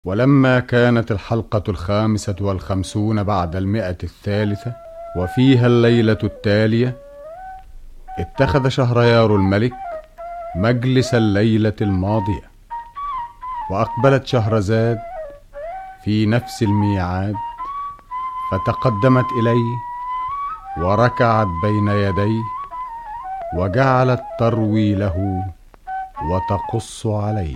ولما كانت الحلقة 55 بعد 100 وفيها الليلة التالية، اتخذ شهريار الملك مجلس الليلة الماضية، وأقبلت شهرزاد في نفس الميعاد، فتقدمت إليه وركعت بين يديه، وجعلت تروي له وتقص عليه.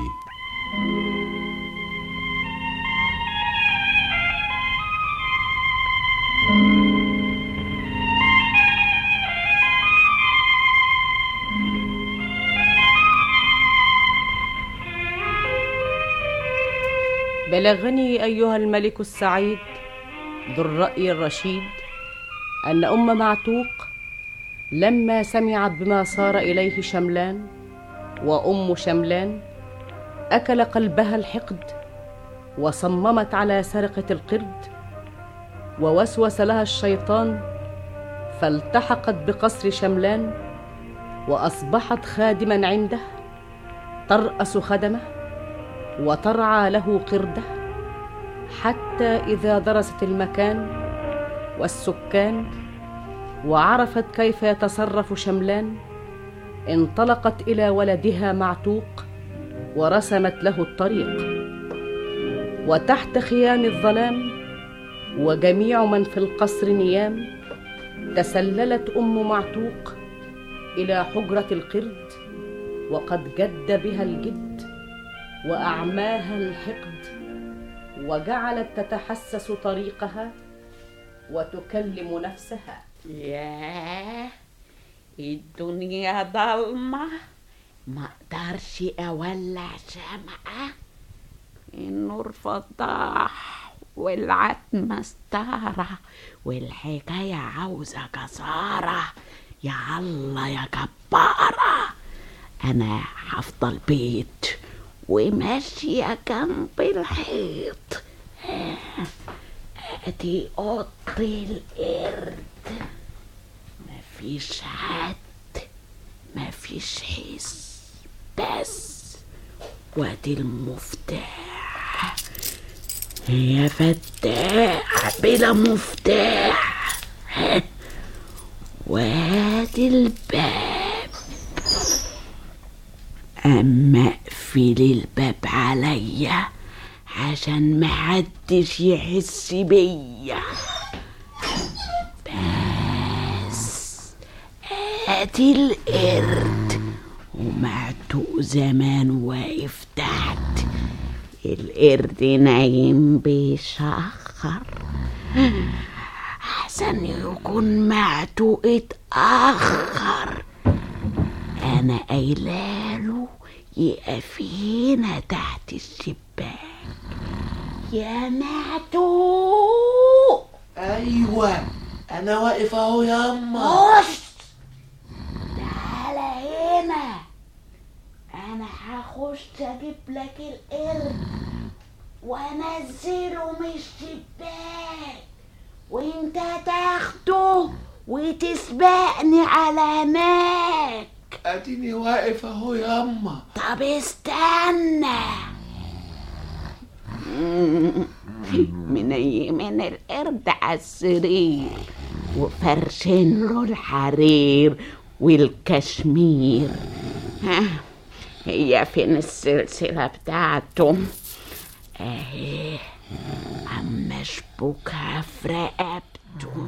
بلغني أيها الملك السعيد ذو الرأي الرشيد أن أم معتوق لما سمعت بما صار إليه شملان وأم شملان أكل قلبها الحقد، وصممت على سرقة القرد، ووسوس لها الشيطان فالتحقت بقصر شملان، وأصبحت خادما عنده ترأس خدمه وترعى له قرده، حتى إذا درست المكان والسكان وعرفت كيف يتصرف شملان، انطلقت إلى ولدها معتوق ورسمت له الطريق. وتحت خيام الظلام وجميع من في القصر نيام، تسللت أم معتوق إلى حجرة القرد، وقد جد بها الجد وأعماها الحقد، وجعلت تتحسس طريقها وتكلم نفسها: ياه، الدنيا ضلمة، ما اقدرش اولع شمعة، النور فضاح والعتمة استارة، والحكاية عاوزة جسارة، يا الله يا جبارة. انا هفضل بيت وماشية جنب الحيط، ادي اوضة القرد، مفيش حد مفيش حس، بس وادي المفتاح يا فتاح بلا مفتاح، وادي الباب، اما اقفل الباب عليا عشان محدش يحس بيا، بس ادي القرد ومعتوق زمان واقف تحت، القرد نايم بيشخر، احسن يكون معتوق اتأخر، انا قايلاله يقف هنا تحت الشباك. يا معتوق. ايوه انا واقف اهو ياما. خش تعالى هنا، انا هخش اجيب لك القرد وانزله من الشباك، وانت تاخده وتسبقني على هناك. اديني واقف اهو ياما. طب استنى، منيمين القرد على السرير وفرشين له الحرير والكشمير. هي فين السلسلة بتاعته؟ اهي اما اشبكها في رقبته.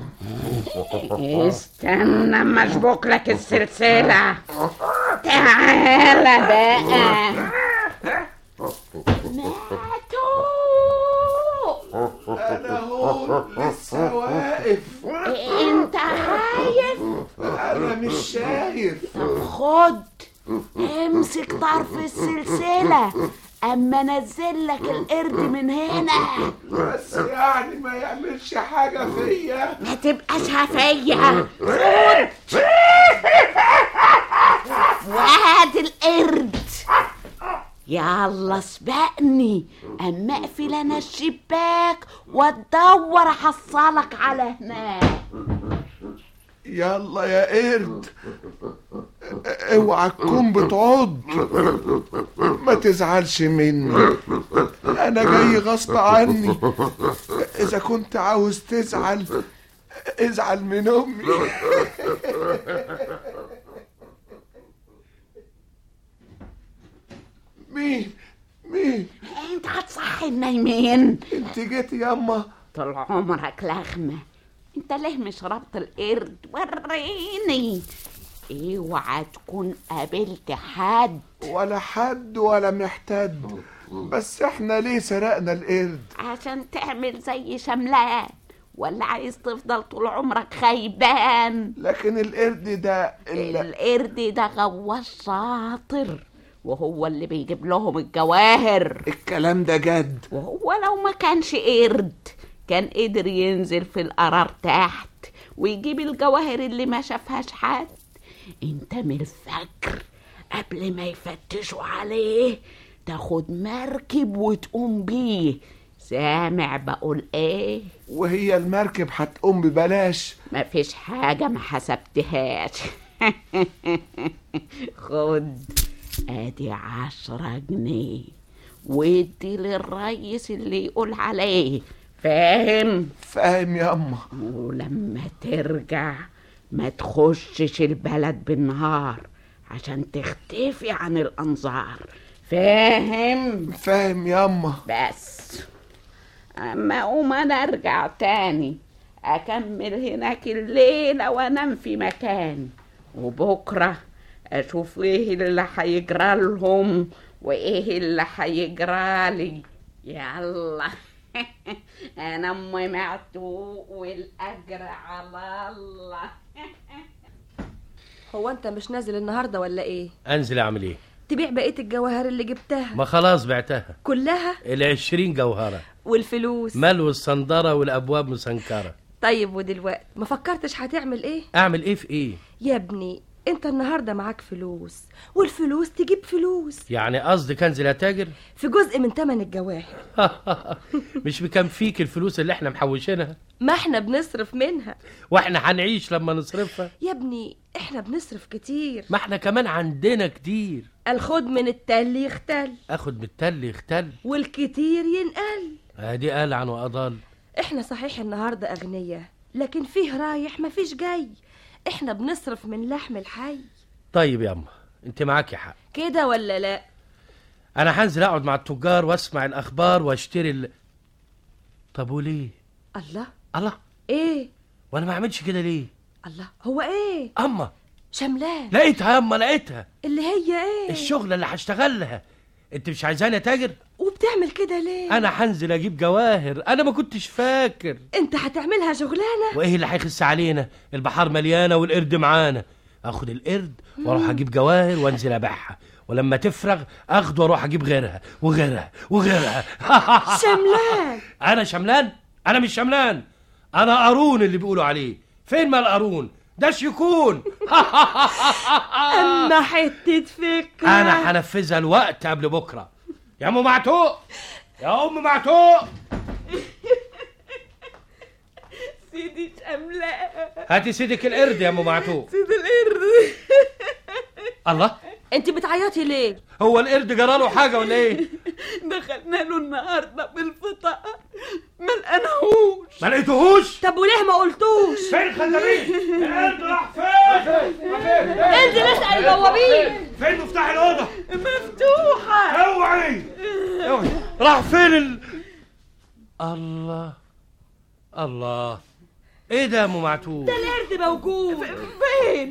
استنى اما اشبك لك السلسلة. تعالى بقى. انا اهو لسه واقف. انت خايف؟ انا مش شايف. طب خد، امسك طرف السلسلة اما انزل لك القرد من هنا. بس يعني ما يعملش حاجة فيا. ما تبقاش هفية. خد وهات القرد. يلا سبقني اما اقفل انا الشباك وادور احصلك على هناك. يلا يا قرد، اوعى تكون بتعض، ما تزعلش مني، انا جاي غصب عني. اذا كنت عاوز تزعل ازعل من امي. مين انت هتصحي النايمين؟ انت جيت ياما؟ طول عمرك لخمة، انت ليه مش ربط القرد؟ وريني. اوعى تكون قابلت حد. ولا حد ولا محتد، بس احنا ليه سرقنا القرد؟ عشان تعمل زي شملان، ولا عايز تفضل طول عمرك خيبان؟ لكن القرد ده القرد ده غواص شاطر، وهو اللي بيجيب لهم الجواهر. الكلام ده جد؟ وهو لو ما كانش قرد كان قدر ينزل في القرار تحت ويجيب الجواهر اللي ما شافهاش حد. انت من الفجر قبل ما يفتشوا عليه تاخد مركب وتقوم بيه. سامع بقول ايه؟ وهي المركب هتقوم ببلاش؟ مفيش حاجة ما حسبتهاش. خد ادي 10 جنيه وادي للريس اللي يقول عليه. فاهم؟ فاهم ياما. ولما ترجع ما تخشش البلد بالنهار عشان تختفي عن الانظار. فاهم؟ فاهم ياما. بس اما اقوم انا ارجع تاني اكمل هناك الليلة وانام في مكان، وبكرة اشوف ايه اللي هيجرى لهم وايه اللي هيجرى لي. يلا. انا ام معتوق والاجر على الله. هو انت مش نازل النهارده ولا ايه؟ انزل اعمل ايه؟ تبيع بقيه الجواهر اللي جبتها. ما خلاص بعتها كلها؟ 20 جوهرة. والفلوس؟ ملو الصندرة والابواب مسنكرة. طيب ودلوقتي ما فكرتش هتعمل ايه؟ اعمل ايه في ايه؟ يا ابني انت النهارده معاك فلوس، والفلوس تجيب فلوس. يعني قصدك انزل اتاجر في جزء من تمن الجواهر. مش بكفيك الفلوس اللي احنا محوشينها؟ ما احنا بنصرف منها. واحنا هنعيش لما نصرفها؟ يا ابني احنا بنصرف كتير. ما احنا كمان عندنا كتير. الخد من التل يختل. اخد من التل يختل. والكتير ينقل. ادي قال عن واضل. احنا صحيح النهارده اغنياء، لكن فيه رايح مفيش جاي. احنا بنصرف من لحم الحي. طيب ياما انت معاكي حق كده ولا لا؟ انا هنزل اقعد مع التجار واسمع الاخبار واشتري طب وليه؟ الله ايه؟ وانا ما اعملش كده ليه؟ الله هو ايه؟ اما شملان. لقيتها ياما، لقيتها. اللي هي ايه؟ الشغله اللي هشتغلها. انت مش عايزاني اتاجر؟ وبتعمل كده ليه؟ انا هنزل اجيب جواهر، انا ما كنتش فاكر. انت هتعملها شغلانه؟ وايه اللي هيخس علينا؟ البحار مليانه والقرد معانا. اخد القرد واروح اجيب جواهر وانزل ابيعها، ولما تفرغ اخده واروح اجيب غيرها وغيرها وغيرها. شملان. انا شملان؟ انا مش شملان، انا قارون اللي بيقولوا عليه. فين ما القارون ده يكون؟ اما حته فكره انا هنفذها الوقت قبل بكره. يا ام معتوق، يا ام معتوق. سيدي شملان. هاتي سيدك القرد يا ام معتوق. سيد القرد. الله، انت بتعيطي ليه؟ هو القرد جراله حاجه ولا ايه؟ دخلنا له النهارده بالفطار ما لقيناهوش. ما لقيتوهوش؟ طب وليه ما قلتوش؟ فين خدامين؟ القرد راح فين؟ انزل اسال البوابين. فين مفتاح الاوضه؟ مفتوحه. اوعي راح فين الله الله، ايه ده يا ام معتوق؟ ده القرد موجود. فين؟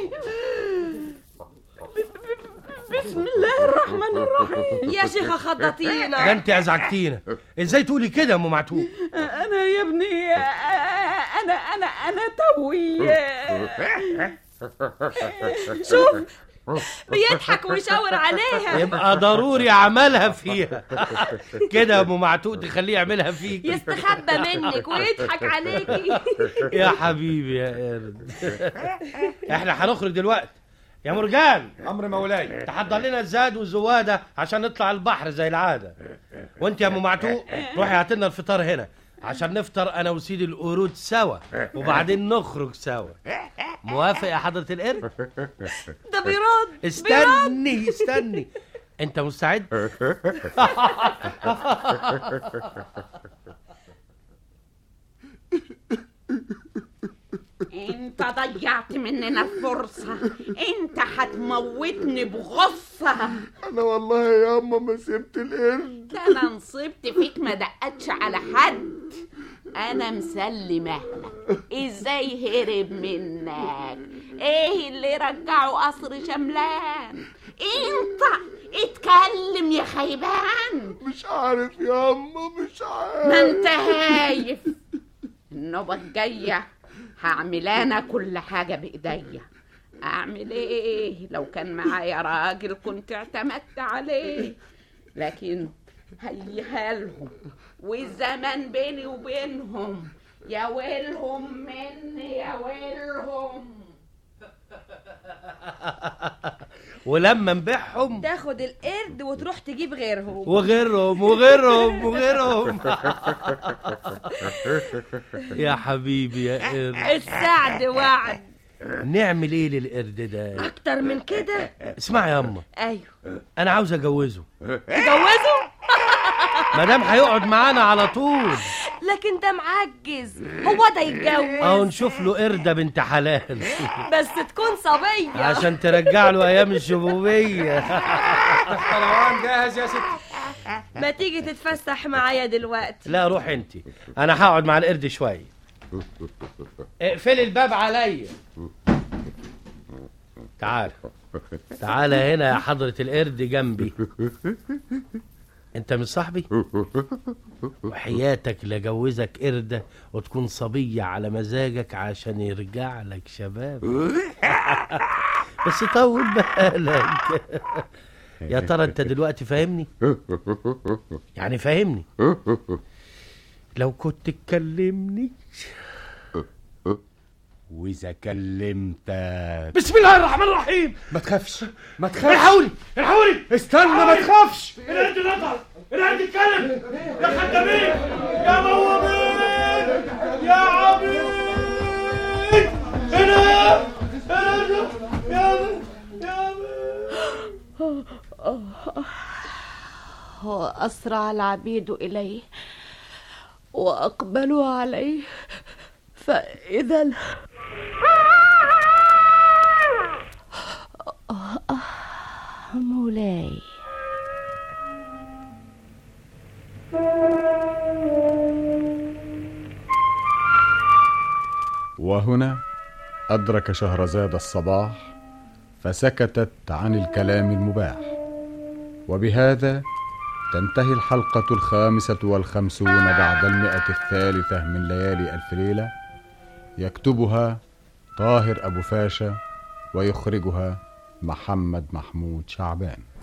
بسم الله الرحمن الرحيم. يا شيخة خضتينا. ده انت ازعجتينا. ازاي تقولي كده يا ام معتوق؟ انا يا ابني انا توي. شوف بيضحك ويشاور عليها. يبقى ضروري عملها فيها. كده يا ام معتوق تخليه يعملها فيك. يستخبى منك ويضحك عليكي. يا حبيبي يا قرد. احنا هنخرج دلوقتي يا مرجان. امر مولاي. تحضر لنا الزاد والزواده عشان نطلع البحر زي العاده. وانت يا ام معتوق روحي هات لنا الفطار هنا عشان نفطر انا وسيدي القرود سوا، وبعدين نخرج سوا. موافق يا حضرة القرد؟ ده بيرد. استني انت مستعد؟ انت ضيعت مننا الفرصة، انت هتموتني بغصة. انا والله يا اما ما سبت القرد. ده انا نصبت فيك ما دقتش على حد. انا مسلمه لك ازاي هرب منك، ايه اللي رجعه قصر شملان. انت اتكلم يا خيبان. مش عارف يا اما، مش عارف. ما انت هايف. النوبة الجاية هعمل انا كل حاجة بايديا. اعمل ايه؟ لو كان معايا راجل كنت اعتمدت عليه، لكن هيها لهم والزمن بيني وبينهم. يا ويلهم مني يا ويلهم. ولما نبيعهم تاخد القرد وتروح تجيب غيرهم وغيرهم وغيرهم وغيرهم. يا حبيبي يا قرد، السعد وعد. نعمل ايه للقرد ده اكتر من كده؟ اسمع يا اما، ايوه. انا عاوز اجوزه. تجوزه؟ مادام هيقعد معانا على طول. لكن ده معجز، هو ده يتجوز؟ اهو نشوف له قردة بنت حلال بس تكون صبية عشان ترجع له ايام الشبوبية. الطلوان جاهز يا ستي. ما تيجي تتفسح معايا دلوقتي؟ لا روح انت، انا هقعد مع القرد شوية. اقفلي الباب عليا. تعال هنا يا حضرة القرد جنبي. انت مش صاحبي؟ وحياتك لجوزك قردة وتكون صبية على مزاجك عشان يرجع لك شباب. بس طول بالك. يا ترى انت دلوقتي فاهمني؟ يعني فاهمني؟ لو كنت تكلمني. وإذا كلمتك. بسم الله الرحمن الرحيم. ما تخافش، ما تخافش. الحقوني استنى، ما تخافش. القرد نطق، القرد اتكلم. يا خدامين، يا بوابين، يا عبيد، هنا وأسرع العبيد إليه وأقبلوا عليه، فإذا مولاي. وهنا أدرك شهرزاد الصباح فسكتت عن الكلام المباح. وبهذا تنتهي الحلقة 55 بعد 100 من ليالي ألف ليلة. يكتبها طاهر أبو فاشا ويخرجها محمد محمود شعبان.